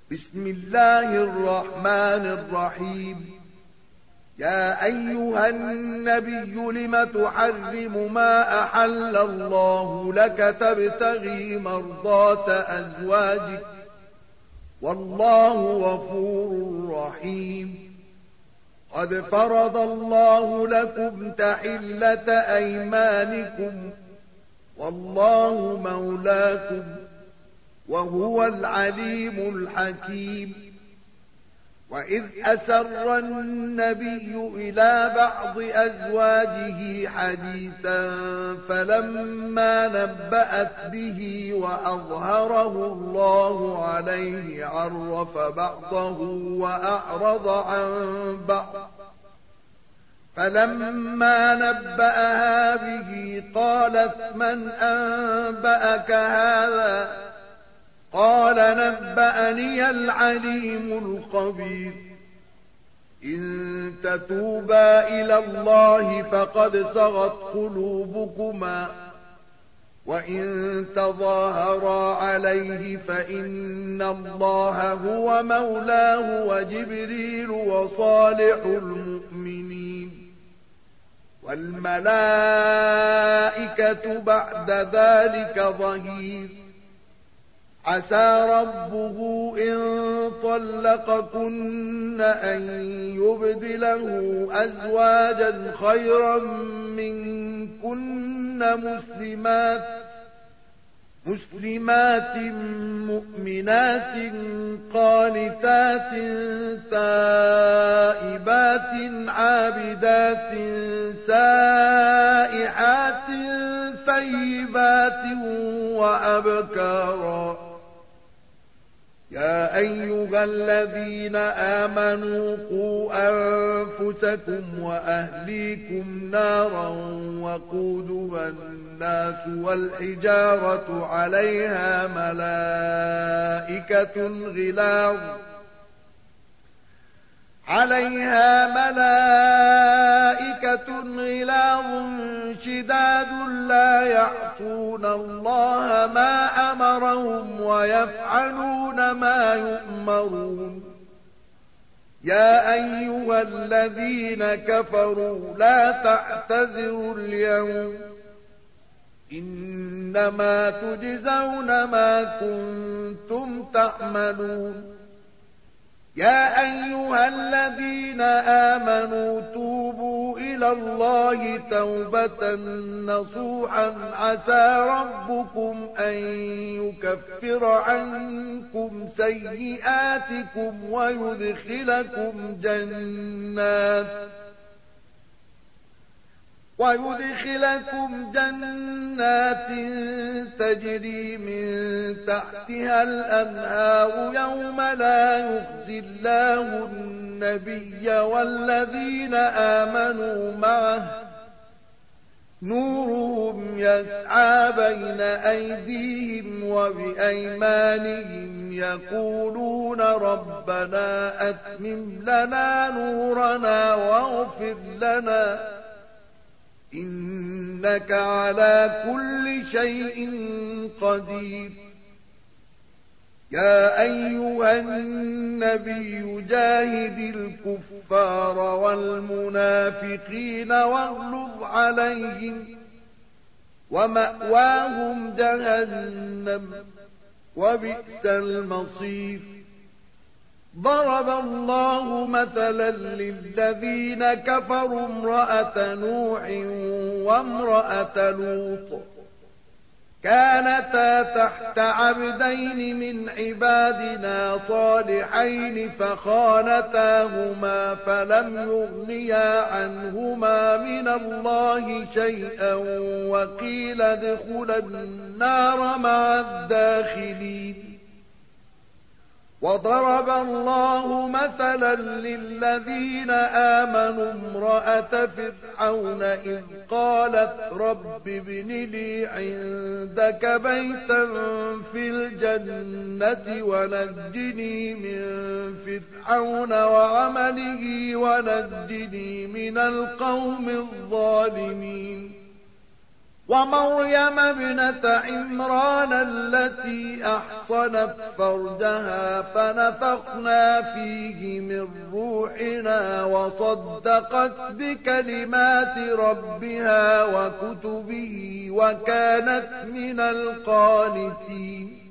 بسم الله الرحمن الرحيم. يا أيها النبي لم تحرم ما أحل الله لك تبتغي مرضات أزواجك والله غفور رحيم. قد فرض الله لكم تحلة أيمانكم والله مولاكم وهو العليم الحكيم. وإذ أسر النبي إلى بعض أزواجه حديثا فلما نبأت به وأظهره الله عليه عرف بعضه وأعرض عن بعض. فلما نبأها به قالت من أنبأك هذا؟ قال نبأني العليم الخبير. إن تتوبا إلى الله فقد صغت قلوبكما وإن تظاهرا عليه فإن الله هو مولاه وجبريل وصالح المؤمنين والملائكة بعد ذلك ظهير. عسى ربه إن طلقكن أن يبدله أزواجا خيرا منكن مسلمات مؤمنات قانتات تائبات عابدات سائحات ثيبات وأبكارا. يا أيها الذين آمنوا قوا أنفسكم وأهليكم نارا وقودها الناس والحجارة عليها ملائكة غلاظ شداد لا يعصون الله ما أمرهم ويفعلون ما يؤمرون. يا أيها الذين كفروا لا تعتذروا اليوم إنما تجزون ما كنتم تعملون. يا أيها الذين آمنوا توبوا إلى الله توبة نصوحا عسى ربكم أن يكفر عنكم سيئاتكم ويدخلكم جنات تجري من تحتها الأنهار يوم لا يخزي الله النبي والذين آمنوا معه نورهم يسعى بين أيديهم وبأيمانهم يقولون ربنا أتمم لنا نورنا واغفر لنا إنك على كل شيء قدير. يا أيها النبي جاهد الكفار والمنافقين واغلظ عليهم ومأواهم جهنم وبئس المصير. ضرب الله مثلا للذين كفروا امرأة نوح وامرأة لوط كانتا تحت عبدين من عبادنا صالحين فخانتاهما فلم يغنيا عنهما من الله شيئا وقيل ادخلا النار مع الداخلين. وضرب الله مثلا للذين آمنوا امرأة فرعون إذ قالت رب ابن لي عندك بيتا في الجنة ونجني من فرعون وعمله ونجني من القوم الظالمين. ومريم ابنة عمران التي أحصنت فرجها فنفخنا فيه من روحنا وصدقت بكلمات ربها وكتبه وكانت من القانتين